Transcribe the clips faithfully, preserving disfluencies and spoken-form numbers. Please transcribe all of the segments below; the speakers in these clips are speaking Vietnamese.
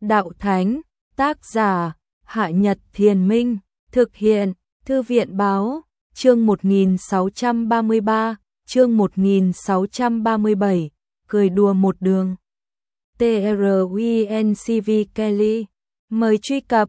Đạo Thánh, tác giả, Hạ Nhật Thiền Minh, thực hiện, Thư viện Báo, chương một nghìn sáu trăm ba mươi ba, chương một nghìn sáu trăm ba mươi bảy, cười đùa một đường. truencv Kelly, mời truy cập,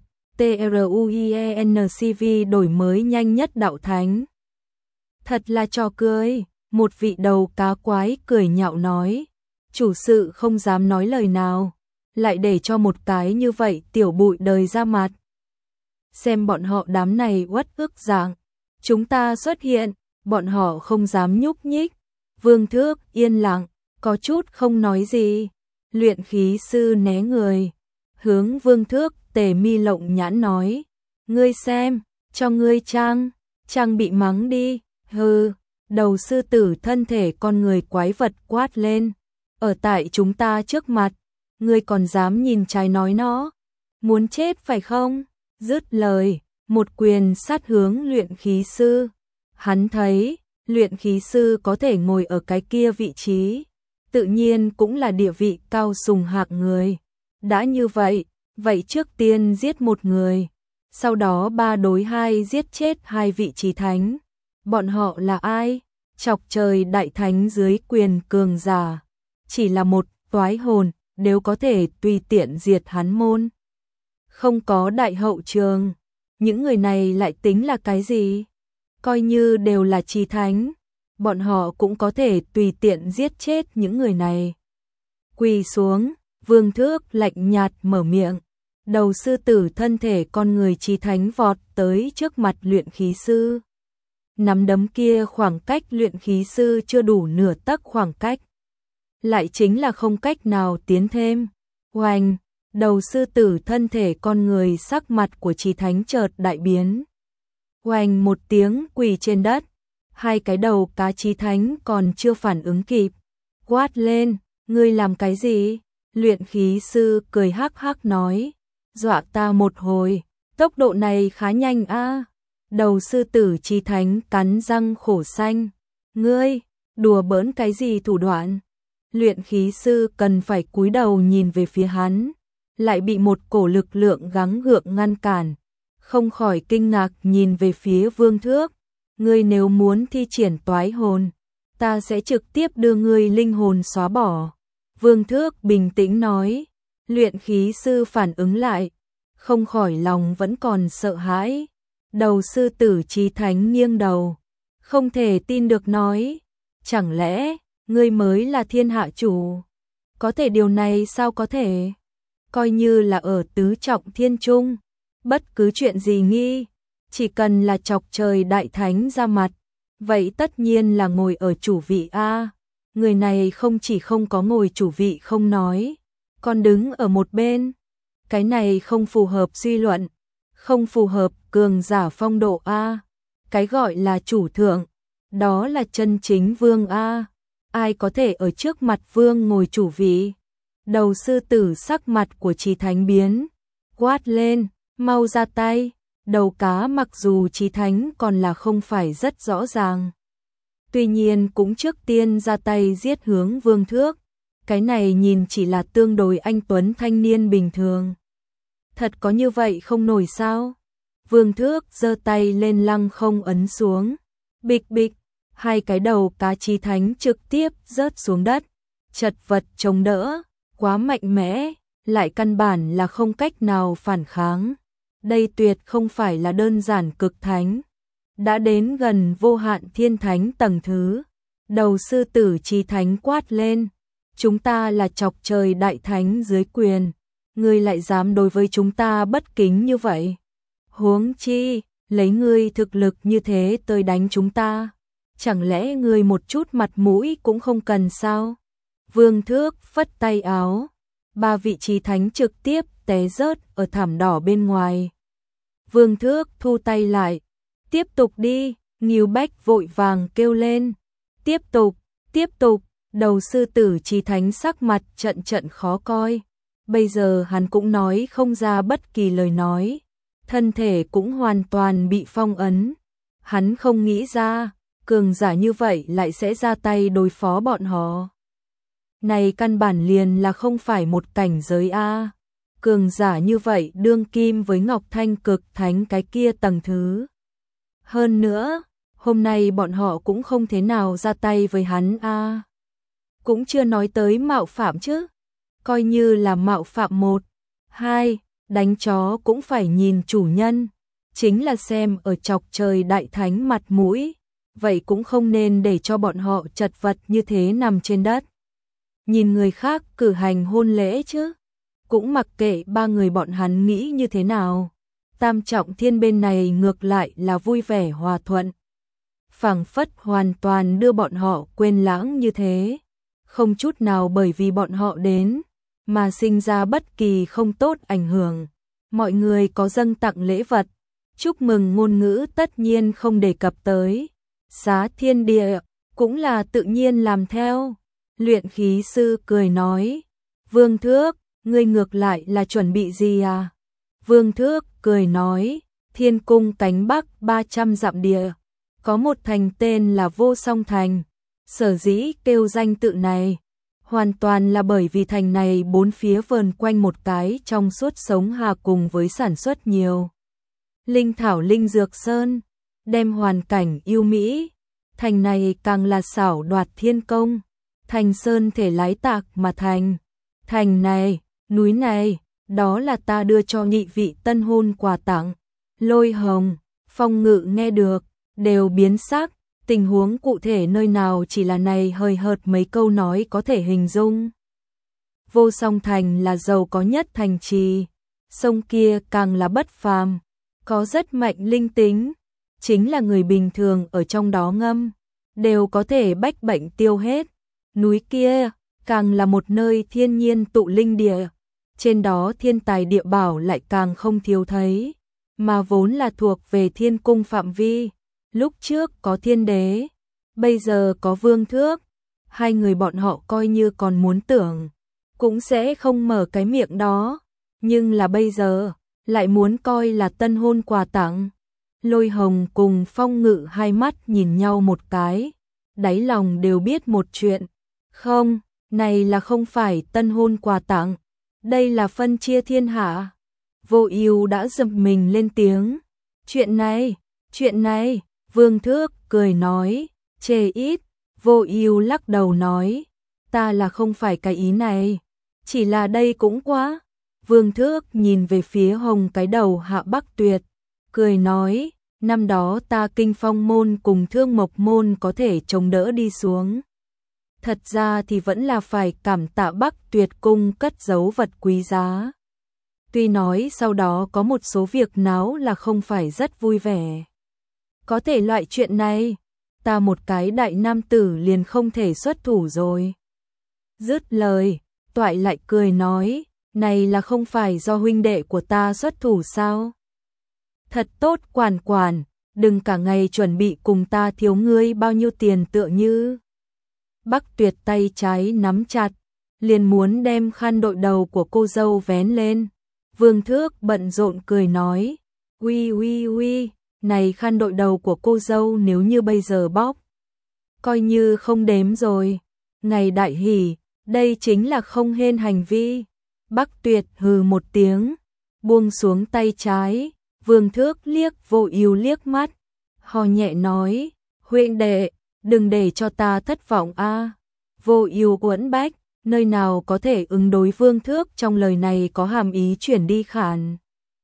truencv đổi mới nhanh nhất Đạo Thánh. Thật là trò cười, một vị đầu cá quái cười nhạo nói, chủ sự không dám nói lời nào, lại để cho một cái như vậy tiểu bụi đời ra mặt. Xem bọn họ đám này uất ức dạng, chúng ta xuất hiện, bọn họ không dám nhúc nhích. Vương Thước yên lặng, có chút không nói gì. Luyện khí sư né người, hướng Vương Thước tề mi lộng nhãn nói, ngươi xem, cho ngươi trang, trang bị mắng đi, hừ. Đầu sư tử thân thể con người quái vật quát lên, ở tại chúng ta trước mặt, ngươi còn dám nhìn trái nói nó, muốn chết phải không? Dứt lời, một quyền sát hướng luyện khí sư. Hắn thấy, luyện khí sư có thể ngồi ở cái kia vị trí, tự nhiên cũng là địa vị cao sùng hạng người. Đã như vậy, vậy trước tiên giết một người, sau đó ba đối hai giết chết hai vị chí thánh. Bọn họ là ai? Chọc trời đại thánh dưới quyền cường giả, chỉ là một toái hồn đều có thể tùy tiện diệt hắn môn. Không có đại hậu trường, những người này lại tính là cái gì? Coi như đều là chí thánh, bọn họ cũng có thể tùy tiện giết chết những người này. Quỳ xuống, Vương Thước lạnh nhạt mở miệng, đầu sư tử thân thể con người chí thánh vọt tới trước mặt luyện khí sư. Nắm đấm kia khoảng cách luyện khí sư chưa đủ nửa tấc khoảng cách, lại chính là không cách nào tiến thêm. Oanh, đầu sư tử thân thể con người sắc mặt của chí thánh chợt đại biến. Oanh một tiếng quỳ trên đất, hai cái đầu cá chí thánh còn chưa phản ứng kịp, quát lên, ngươi làm cái gì? Luyện khí sư cười hắc hắc nói, dọa ta một hồi, tốc độ này khá nhanh a. Đầu sư tử chí thánh cắn răng khổ xanh, ngươi, đùa bỡn cái gì thủ đoạn? Luyện khí sư cần phải cúi đầu nhìn về phía hắn, lại bị một cổ lực lượng gắng gượng ngăn cản, không khỏi kinh ngạc nhìn về phía Vương Thước. Ngươi nếu muốn thi triển toái hồn, ta sẽ trực tiếp đưa ngươi linh hồn xóa bỏ. Vương Thước bình tĩnh nói. Luyện khí sư phản ứng lại, không khỏi lòng vẫn còn sợ hãi. Đầu sư tử chí thánh nghiêng đầu, không thể tin được nói, chẳng lẽ ngươi mới là thiên hạ chủ? Có thể điều này sao có thể? Coi như là ở tứ trọng thiên trung, bất cứ chuyện gì nghi, chỉ cần là chọc trời đại thánh ra mặt, vậy tất nhiên là ngồi ở chủ vị a. Người này không chỉ không có ngồi chủ vị không nói, còn đứng ở một bên. Cái này không phù hợp suy luận, không phù hợp cường giả phong độ a. Cái gọi là chủ thượng, đó là chân chính vương a. Ai có thể ở trước mặt vương ngồi chủ vị? Đầu sư tử sắc mặt của chí thánh biến, quát lên, mau ra tay. Đầu cá mặc dù chí thánh còn là không phải rất rõ ràng, tuy nhiên cũng trước tiên ra tay giết hướng Vương Thước. Cái này nhìn chỉ là tương đối anh tuấn thanh niên bình thường. Thật có như vậy không nổi sao? Vương Thước giơ tay lên lăng không ấn xuống, bịch bịch, hai cái đầu cá chí thánh trực tiếp rớt xuống đất, chật vật chống đỡ, quá mạnh mẽ, lại căn bản là không cách nào phản kháng. Đây tuyệt không phải là đơn giản cực thánh, đã đến gần vô hạn thiên thánh tầng thứ. Đầu sư tử chí thánh quát lên, chúng ta là chọc trời đại thánh dưới quyền, ngươi lại dám đối với chúng ta bất kính như vậy? Huống chi, lấy ngươi thực lực như thế tới đánh chúng ta, chẳng lẽ ngươi một chút mặt mũi cũng không cần sao? Vương Thước phất tay áo, ba vị chí thánh trực tiếp té rớt ở thảm đỏ bên ngoài. Vương Thước thu tay lại, tiếp tục đi. Ngưu Bách vội vàng kêu lên, tiếp tục, tiếp tục. Đầu sư tử chí thánh sắc mặt trận trận khó coi, bây giờ hắn cũng nói không ra bất kỳ lời nói, thân thể cũng hoàn toàn bị phong ấn. Hắn không nghĩ ra, cường giả như vậy lại sẽ ra tay đối phó bọn họ. Này căn bản liền là không phải một cảnh giới a. cường giả như vậy đương kim với Ngọc Thanh cực thánh cái kia tầng thứ. Hơn nữa, hôm nay bọn họ cũng không thế nào ra tay với hắn a. À. Cũng chưa nói tới mạo phạm chứ. Coi như là mạo phạm một, hai, đánh chó cũng phải nhìn chủ nhân. Chính là xem ở chọc trời đại thánh mặt mũi. Vậy cũng không nên để cho bọn họ chật vật như thế nằm trên đất. Nhìn người khác cử hành hôn lễ chứ. Cũng mặc kệ ba người bọn hắn nghĩ như thế nào. Tam trọng thiên bên này ngược lại là vui vẻ hòa thuận. Phảng phất hoàn toàn đưa bọn họ quên lãng như thế. Không chút nào bởi vì bọn họ đến mà sinh ra bất kỳ không tốt ảnh hưởng. Mọi người có dâng tặng lễ vật, chúc mừng ngôn ngữ tất nhiên không đề cập tới. Xá thiên địa cũng là tự nhiên làm theo. Luyện khí sư cười nói, Vương Thước, ngươi ngược lại là chuẩn bị gì à? Vương Thước cười nói, Thiên cung cánh bắc ba trăm dặm địa, có một thành tên là Vô Song Thành. Sở dĩ kêu danh tự này, hoàn toàn là bởi vì thành này bốn phía vờn quanh một cái trong suốt sống hà cùng với sản xuất nhiều linh thảo linh dược sơn, đem hoàn cảnh yêu mỹ. Thành này càng là xảo đoạt thiên công, thành sơn thể lái tạc mà thành. Thành này, núi này, đó là ta đưa cho nhị vị tân hôn quà tặng. Lôi Hồng, Phong Ngự nghe được, đều biến sắc. Tình huống cụ thể nơi nào chỉ là này hơi hợt mấy câu nói có thể hình dung. Vô Song Thành là giàu có nhất thành trì, sông kia càng là bất phàm, có rất mạnh linh tính, chính là người bình thường ở trong đó ngâm, đều có thể bách bệnh tiêu hết. Núi kia, càng là một nơi thiên nhiên tụ linh địa, trên đó thiên tài địa bảo lại càng không thiếu thấy, mà vốn là thuộc về thiên cung phạm vi. Lúc trước có thiên đế, bây giờ có Vương Thước, hai người bọn họ coi như còn muốn tưởng, cũng sẽ không mở cái miệng đó, nhưng là bây giờ, lại muốn coi là tân hôn quà tặng. Lôi Hồng cùng Phong Ngự hai mắt nhìn nhau một cái, đáy lòng đều biết một chuyện, không, này là không phải tân hôn quà tặng, đây là phân chia thiên hạ. Vô Ưu đã giật mình lên tiếng, chuyện này, chuyện này. Vương Thước cười nói, chê ít. Vô Ưu lắc đầu nói, ta là không phải cái ý này, chỉ là đây cũng quá. Vương Thước nhìn về phía Hồng cái đầu Hạ Bắc Tuyệt, cười nói, năm đó ta Kinh Phong môn cùng Thương Mộc môn có thể chống đỡ đi xuống. Thật ra thì vẫn là phải cảm tạ Bắc Tuyệt cung cất giấu vật quý giá. Tuy nói sau đó có một số việc náo là không phải rất vui vẻ. Có thể loại chuyện này, ta một cái đại nam tử liền không thể xuất thủ rồi. Dứt lời, Toại lại cười nói, này là không phải do huynh đệ của ta xuất thủ sao? Thật tốt Quản Quản, đừng cả ngày chuẩn bị cùng ta thiếu ngươi bao nhiêu tiền tựa như. Bắc Tuyệt tay trái nắm chặt, liền muốn đem khăn đội đầu của cô dâu vén lên. Vương Thước bận rộn cười nói, uy uy uy. Này khăn đội đầu của cô dâu nếu như bây giờ bóp, coi như không đếm rồi. Ngày đại hỷ, đây chính là không hên hành vi. Bắc Tuyệt hừ một tiếng, buông xuống tay trái. Vương Thước liếc Vô Ưu liếc mắt, hò nhẹ nói, huynh đệ, đừng để cho ta thất vọng a. À. Vô Ưu uốn bách, nơi nào có thể ứng đối Vương Thước trong lời này có hàm ý chuyển đi khản.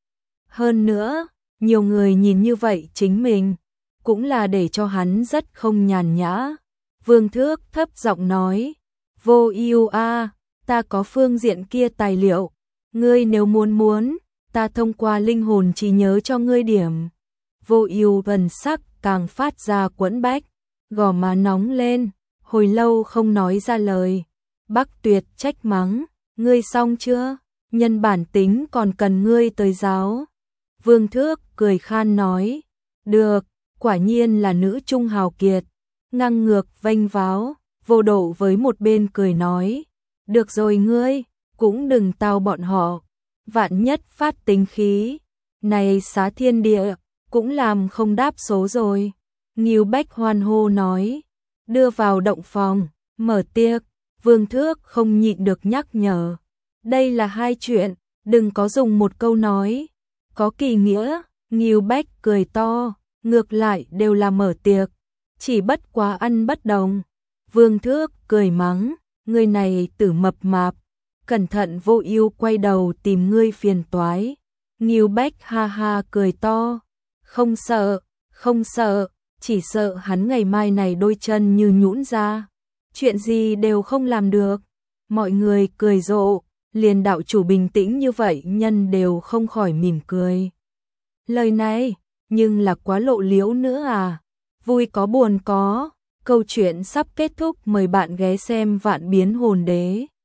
Hơn nữa, nhiều người nhìn như vậy chính mình, cũng là để cho hắn rất không nhàn nhã. Vương Thước thấp giọng nói, Vô Ưu a, ta có phương diện kia tài liệu, ngươi nếu muốn muốn, ta thông qua linh hồn trí nhớ cho ngươi điểm. Vô Ưu thần sắc càng phát ra quẫn bách, gò má nóng lên, hồi lâu không nói ra lời. Bắc Tuyệt trách mắng, ngươi xong chưa? Nhân bản tính còn cần ngươi tới giáo. Vương Thước cười khan nói, được, quả nhiên là nữ trung hào kiệt. Ngang ngược vênh váo, Vô Độ với một bên cười nói, được rồi ngươi, cũng đừng tao bọn họ, vạn nhất phát tính khí. Này Xá thiên địa, cũng làm không đáp số rồi. Ngưu Bách hoan hô nói, đưa vào động phòng, mở tiệc. Vương Thước không nhịn được nhắc nhở, đây là hai chuyện, đừng có dùng một câu nói có kỳ nghĩa. Ngưu Bách cười to, ngược lại đều là mở tiệc, chỉ bất quá ăn bất đồng. Vương Thước cười mắng, người này tử mập mạp, cẩn thận Vô Ưu quay đầu tìm ngươi phiền toái. Ngưu Bách ha ha cười to, không sợ, không sợ, chỉ sợ hắn ngày mai này đôi chân như nhũn ra, chuyện gì đều không làm được. Mọi người cười rộ, liền đạo chủ bình tĩnh như vậy nhân đều không khỏi mỉm cười. Lời này, nhưng là quá lộ liễu nữa à, vui có buồn có. Câu chuyện sắp kết thúc, mời bạn ghé xem Vạn Biến Hồn Đế.